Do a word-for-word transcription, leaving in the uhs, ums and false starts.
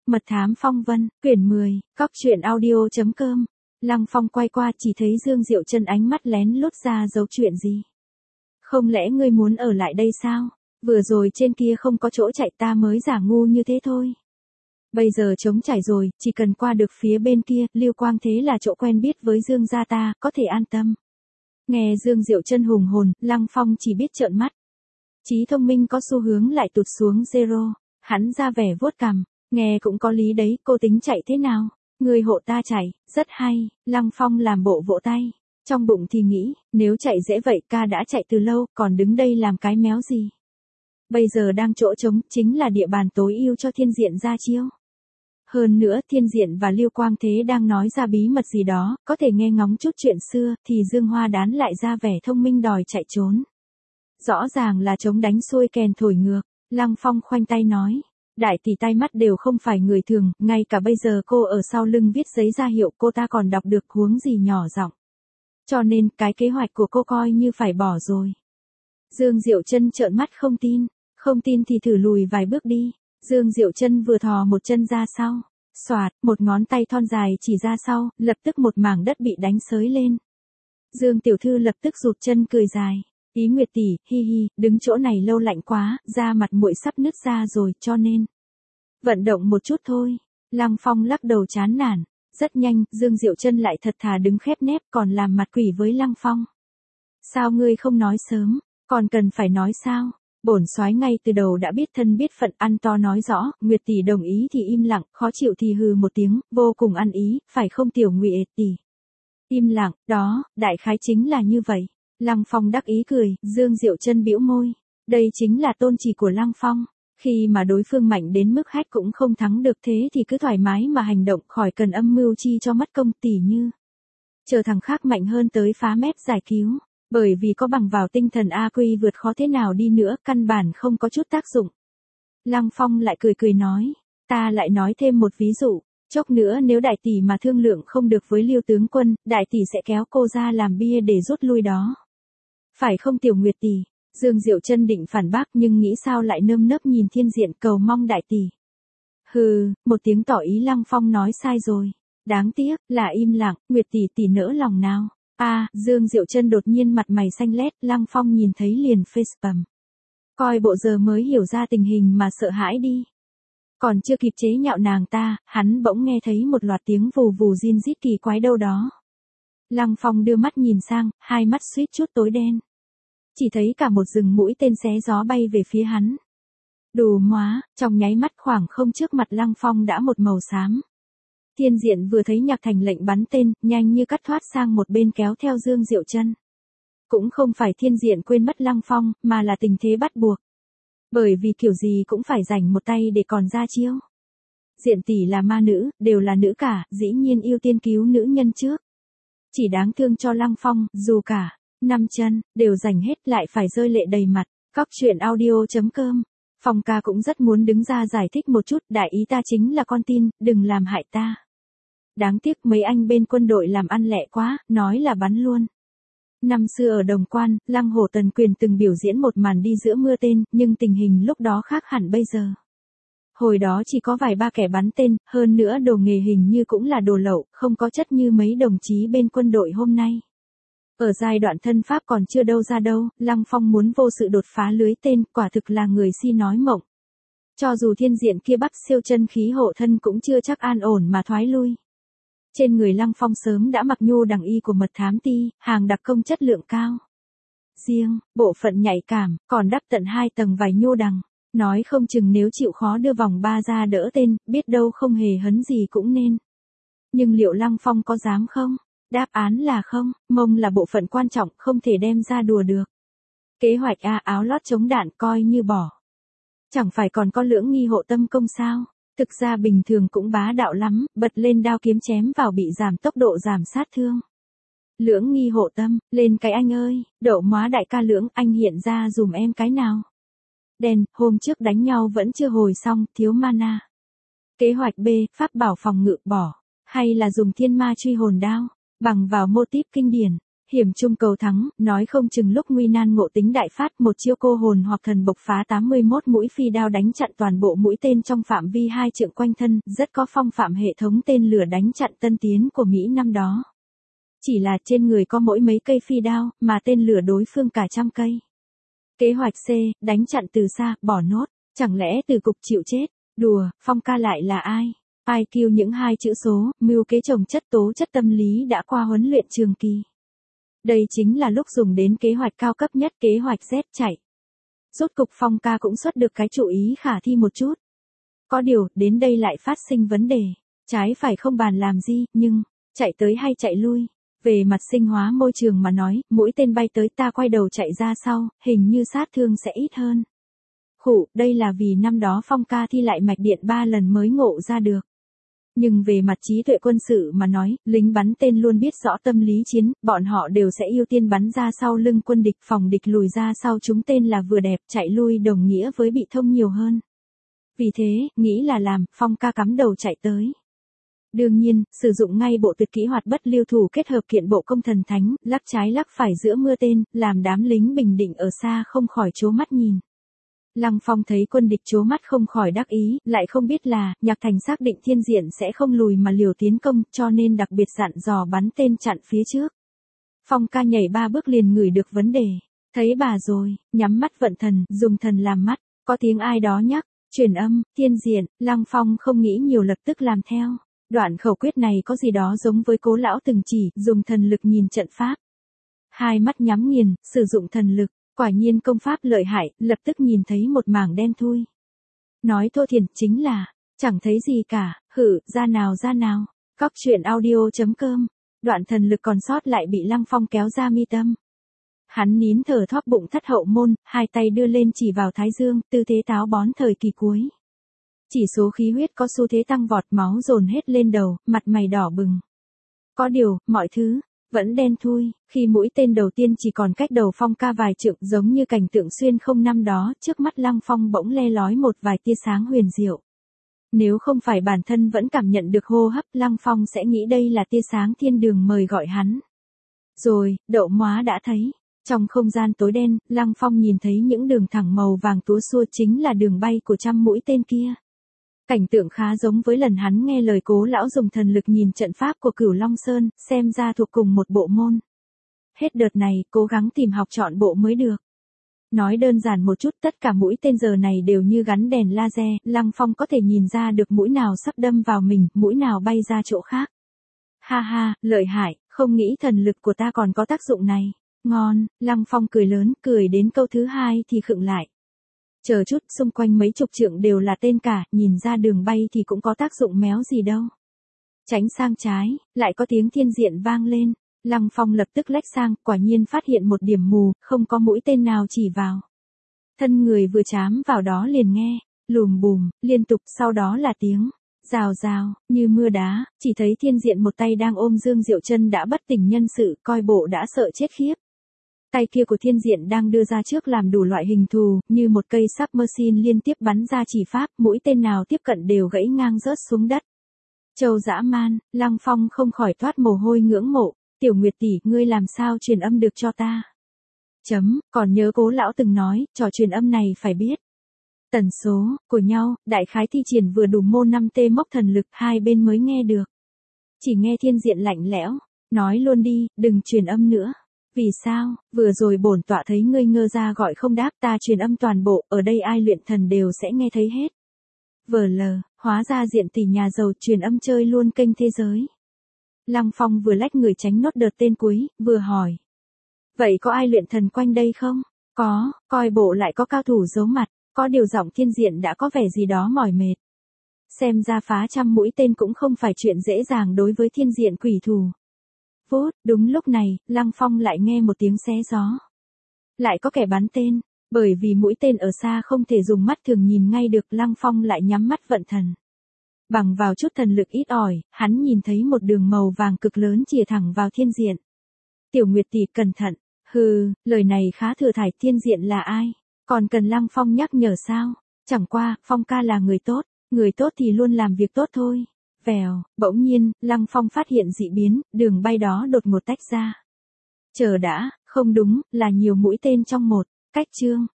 Mật thám phong vân, quyển mười, cóc truyện audio chấm com. Lăng Phong quay qua chỉ thấy Dương Diệu Chân ánh mắt lén lút ra giấu chuyện gì. Không lẽ ngươi muốn ở lại đây sao? Vừa rồi trên kia không có chỗ chạy ta mới giả ngu như thế thôi. Bây giờ trống trải rồi, chỉ cần qua được phía bên kia, Lưu Quang Thế là chỗ quen biết với Dương gia ta, có thể an tâm. Nghe Dương Diệu Chân hùng hồn, Lăng Phong chỉ biết trợn mắt. Trí thông minh có xu hướng lại tụt xuống zero, hắn ra vẻ vuốt cằm, nghe cũng có lý đấy, cô tính chạy thế nào? Người hộ ta chạy, rất hay, Lăng Phong làm bộ vỗ tay, trong bụng thì nghĩ, nếu chạy dễ vậy ca đã chạy từ lâu, còn đứng đây làm cái méo gì? Bây giờ đang chỗ trống, chính là địa bàn tối ưu cho Thiên Diện ra chiêu. Hơn nữa Thiên Diện và Lưu Quang Thế đang nói ra bí mật gì đó, có thể nghe ngóng chút chuyện xưa, thì Dương Hoa Đán lại ra vẻ thông minh đòi chạy trốn. Rõ ràng là trống đánh xuôi kèn thổi ngược, Lăng Phong khoanh tay nói. Đại tỷ tai mắt đều không phải người thường, ngay cả bây giờ cô ở sau lưng viết giấy ra hiệu cô ta còn đọc được huống gì nhỏ giọng. Cho nên cái kế hoạch của cô coi như phải bỏ rồi. Dương Diệu Chân trợn mắt không tin, không tin thì thử lùi vài bước đi. Dương Diệu Chân vừa thò một chân ra sau, xoạt, một ngón tay thon dài chỉ ra sau, lập tức một mảng đất bị đánh xới lên. Dương tiểu thư lập tức rụt chân cười dài. Ý Nguyệt tỷ, hi hi, đứng chỗ này lâu lạnh quá, da mặt muội sắp nứt ra rồi, cho nên vận động một chút thôi. Lăng Phong lắc đầu chán nản. Rất nhanh, Dương Diệu Chân lại thật thà đứng khép nép còn làm mặt quỷ với Lăng Phong. Sao ngươi không nói sớm, còn cần phải nói sao? Bổn soái ngay từ đầu đã biết thân biết phận, ăn to nói rõ, Nguyệt tỷ đồng ý thì im lặng, khó chịu thì hừ một tiếng, vô cùng ăn ý, phải không tiểu Nguyệt tỷ? Im lặng, đó, đại khái chính là như vậy. Lăng Phong đắc ý cười, Dương Diệu Chân bĩu môi. Đây chính là tôn chỉ của Lăng Phong. Khi mà đối phương mạnh đến mức hách cũng không thắng được thế thì cứ thoải mái mà hành động, khỏi cần âm mưu chi cho mất công, tỉ như chờ thằng khác mạnh hơn tới phá mép giải cứu. Bởi vì có bằng vào tinh thần A Quy vượt khó thế nào đi nữa, căn bản không có chút tác dụng. Lăng Phong lại cười cười nói, ta lại nói thêm một ví dụ. Chốc nữa nếu đại tỷ mà thương lượng không được với Lưu tướng quân, đại tỷ sẽ kéo cô ra làm bia để rút lui đó. Phải không tiểu Nguyệt tỷ? Dương Diệu Chân định phản bác nhưng nghĩ sao lại nơm nớp nhìn Thiên Diện cầu mong đại tỷ. Hừ, một tiếng tỏ ý Lăng Phong nói sai rồi. Đáng tiếc, là im lặng, Nguyệt tỷ tỷ nỡ lòng nào. A, à, Dương Diệu Chân đột nhiên mặt mày xanh lét, Lăng Phong nhìn thấy liền facepalm. Coi bộ giờ mới hiểu ra tình hình mà sợ hãi đi. Còn chưa kịp chế nhạo nàng ta, hắn bỗng nghe thấy một loạt tiếng vù vù rin rít kỳ quái đâu đó. Lăng Phong đưa mắt nhìn sang, hai mắt suýt chút tối đen. Chỉ thấy cả một rừng mũi tên xé gió bay về phía hắn. Đù móa, trong nháy mắt khoảng không trước mặt Lăng Phong đã một màu xám. Thiên Diện vừa thấy Nhạc Thành lệnh bắn tên, nhanh như cắt thoát sang một bên kéo theo Dương Diệu Chân. Cũng không phải Thiên Diện quên mất Lăng Phong, mà là tình thế bắt buộc. Bởi vì kiểu gì cũng phải rảnh một tay để còn ra chiêu. Diện tỷ là ma nữ, đều là nữ cả, dĩ nhiên ưu tiên cứu nữ nhân trước. Chỉ đáng thương cho Lăng Phong, dù cả năm chân đều rảnh hết lại phải rơi lệ đầy mặt. Cóc truyện audio chấm com. Phong ca cũng rất muốn đứng ra giải thích một chút, đại ý ta chính là con tin, đừng làm hại ta. Đáng tiếc mấy anh bên quân đội làm ăn lẹ quá, nói là bắn luôn. Năm xưa ở Đồng Quan, Lăng Hổ Tần Quyền từng biểu diễn một màn đi giữa mưa tên, nhưng tình hình lúc đó khác hẳn bây giờ. Hồi đó chỉ có vài ba kẻ bắn tên, hơn nữa đồ nghề hình như cũng là đồ lậu, không có chất như mấy đồng chí bên quân đội hôm nay. Ở giai đoạn thân pháp còn chưa đâu ra đâu, Lăng Phong muốn vô sự đột phá lưới tên, quả thực là người si nói mộng. Cho dù Thiên Diện kia bắt siêu chân khí hộ thân cũng chưa chắc an ổn mà thoái lui. Trên người Lăng Phong sớm đã mặc nhô đằng y của mật thám ti, hàng đặc công chất lượng cao. Riêng, bộ phận nhạy cảm, còn đắp tận hai tầng vải nhô đằng. Nói không chừng nếu chịu khó đưa vòng ba ra đỡ tên, biết đâu không hề hấn gì cũng nên. Nhưng liệu Lăng Phong có dám không? Đáp án là không, mông là bộ phận quan trọng, không thể đem ra đùa được. Kế hoạch A áo lót chống đạn coi như bỏ. Chẳng phải còn có Lưỡng Nghi hộ tâm công sao? Thực ra bình thường cũng bá đạo lắm, bật lên đao kiếm chém vào bị giảm tốc độ giảm sát thương. Lưỡng Nghi hộ tâm, lên cái anh ơi, Đậu Móa đại ca Lưỡng, anh hiện ra dùm em cái nào. Đèn, hôm trước đánh nhau vẫn chưa hồi xong, thiếu mana. Kế hoạch B, pháp bảo phòng ngự bỏ, hay là dùng thiên ma truy hồn đao, bằng vào mô típ kinh điển. Hiểm chung cầu thắng, nói không chừng lúc nguy nan ngộ tính đại phát, một chiêu cô hồn hoặc thần bộc phá tám mươi mốt mũi phi đao đánh chặn toàn bộ mũi tên trong phạm vi hai trượng quanh thân, rất có phong phạm hệ thống tên lửa đánh chặn tân tiến của Mỹ năm đó. Chỉ là trên người có mỗi mấy cây phi đao, mà tên lửa đối phương cả trăm cây. Kế hoạch C, đánh chặn từ xa, bỏ nốt, chẳng lẽ từ cục chịu chết, đùa, Phong ca lại là ai? I Q những hai chữ số, mưu kế trồng chất tố chất tâm lý đã qua huấn luyện trường kỳ. Đây chính là lúc dùng đến kế hoạch cao cấp nhất, kế hoạch Z chạy. Rốt cục Phong ca cũng xuất được cái chủ ý khả thi một chút. Có điều, đến đây lại phát sinh vấn đề. Trái phải không bàn làm gì, nhưng, chạy tới hay chạy lui? Về mặt sinh hóa môi trường mà nói, mũi tên bay tới ta quay đầu chạy ra sau, hình như sát thương sẽ ít hơn. Khụ, đây là vì năm đó Phong ca thi lại mạch điện ba lần mới ngộ ra được. Nhưng về mặt trí tuệ quân sự mà nói, lính bắn tên luôn biết rõ tâm lý chiến, bọn họ đều sẽ ưu tiên bắn ra sau lưng quân địch, phòng địch lùi ra sau chúng tên là vừa đẹp, chạy lui đồng nghĩa với bị thông nhiều hơn. Vì thế, nghĩ là làm, Phong ca cắm đầu chạy tới. Đương nhiên, sử dụng ngay bộ tuyệt kỹ hoạt bất lưu thủ kết hợp kiện bộ công thần thánh, lắc trái lắc phải giữa mưa tên, làm đám lính bình định ở xa không khỏi trố mắt nhìn. Lăng Phong thấy quân địch trố mắt không khỏi đắc ý, lại không biết là, Nhạc Thành xác định thiên diện sẽ không lùi mà liều tiến công, cho nên đặc biệt dặn dò bắn tên chặn phía trước. Phong ca nhảy ba bước liền ngửi được vấn đề. Thấy bà rồi, nhắm mắt vận thần, dùng thần làm mắt, có tiếng ai đó nhắc, truyền âm, thiên diện, Lăng Phong không nghĩ nhiều lập tức làm theo. Đoạn khẩu quyết này có gì đó giống với Cố lão từng chỉ, dùng thần lực nhìn trận pháp. Hai mắt nhắm nghiền, sử dụng thần lực. Quả nhiên công pháp lợi hại, lập tức nhìn thấy một mảng đen thui. Nói thô thiển chính là, chẳng thấy gì cả, hử, ra nào ra nào, Cóc truyện audio chấm com, đoạn thần lực còn sót lại bị Lăng Phong kéo ra mi tâm. Hắn nín thở thóp bụng thất hậu môn, hai tay đưa lên chỉ vào thái dương, tư thế táo bón thời kỳ cuối. Chỉ số khí huyết có xu thế tăng vọt, máu dồn hết lên đầu, mặt mày đỏ bừng. Có điều, mọi thứ vẫn đen thui, khi mũi tên đầu tiên chỉ còn cách đầu Phong ca vài trượng, giống như cảnh tượng xuyên không năm đó, trước mắt Lăng Phong bỗng le lói một vài tia sáng huyền diệu. Nếu không phải bản thân vẫn cảm nhận được hô hấp, Lăng Phong sẽ nghĩ đây là tia sáng thiên đường mời gọi hắn. Rồi, đậu móa đã thấy. Trong không gian tối đen, Lăng Phong nhìn thấy những đường thẳng màu vàng túa xua chính là đường bay của trăm mũi tên kia. Cảnh tượng khá giống với lần hắn nghe lời Cố lão dùng thần lực nhìn trận pháp của Cửu Long Sơn, xem ra thuộc cùng một bộ môn. Hết đợt này, cố gắng tìm học chọn bộ mới được. Nói đơn giản một chút, tất cả mũi tên giờ này đều như gắn đèn laser, Lăng Phong có thể nhìn ra được mũi nào sắp đâm vào mình, mũi nào bay ra chỗ khác. Ha ha, lợi hại, không nghĩ thần lực của ta còn có tác dụng này. Ngon, Lăng Phong cười lớn, cười đến câu thứ hai thì khựng lại. Chờ chút, xung quanh mấy chục trượng đều là tên cả, nhìn ra đường bay thì cũng có tác dụng méo gì đâu. Tránh sang trái, lại có tiếng thiên diện vang lên. Lăng Phong lập tức lách sang, quả nhiên phát hiện một điểm mù, không có mũi tên nào chỉ vào. Thân người vừa chám vào đó liền nghe, lùm bùm, liên tục, sau đó là tiếng rào rào, như mưa đá, chỉ thấy thiên diện một tay đang ôm Dương Diệu Chân đã bất tỉnh nhân sự, coi bộ đã sợ chết khiếp. Tay kia của thiên diện đang đưa ra trước làm đủ loại hình thù, như một cây submachine liên tiếp bắn ra chỉ pháp, mũi tên nào tiếp cận đều gãy ngang rớt xuống đất. Châu dã man, Lăng Phong không khỏi thoát mồ hôi ngưỡng mộ, Tiểu Nguyệt tỷ, ngươi làm sao truyền âm được cho ta? Chấm, còn nhớ Cố lão từng nói, trò truyền âm này phải biết tần số của nhau, đại khái thi triển vừa đủ môn năm T mốc thần lực, hai bên mới nghe được. Chỉ nghe thiên diện lạnh lẽo, nói luôn đi, đừng truyền âm nữa. Vì sao, vừa rồi bổn tọa thấy ngươi ngơ ra gọi không đáp, ta truyền âm toàn bộ, ở đây ai luyện thần đều sẽ nghe thấy hết. Vờ lờ, hóa ra diện tỷ nhà giàu truyền âm chơi luôn kênh thế giới. Lăng Phong vừa lách người tránh nốt đợt tên cuối, vừa hỏi. Vậy có ai luyện thần quanh đây không? Có, coi bộ lại có cao thủ giấu mặt, có điều giọng thiên diện đã có vẻ gì đó mỏi mệt. Xem ra phá trăm mũi tên cũng không phải chuyện dễ dàng đối với thiên diện quỷ thù. Vút, đúng lúc này, Lăng Phong lại nghe một tiếng xé gió. Lại có kẻ bắn tên, bởi vì mũi tên ở xa không thể dùng mắt thường nhìn ngay được, Lăng Phong lại nhắm mắt vận thần. Bằng vào chút thần lực ít ỏi, hắn nhìn thấy một đường màu vàng cực lớn chìa thẳng vào thiên diện. Tiểu Nguyệt tỷ cẩn thận, hừ, lời này khá thừa thải, thiên diện là ai? Còn cần Lăng Phong nhắc nhở sao? Chẳng qua, Phong ca là người tốt, người tốt thì luôn làm việc tốt thôi. Vèo, bỗng nhiên, Lăng Phong phát hiện dị biến, đường bay đó đột ngột tách ra. Chờ đã, không đúng, là nhiều mũi tên trong một. Cách chương.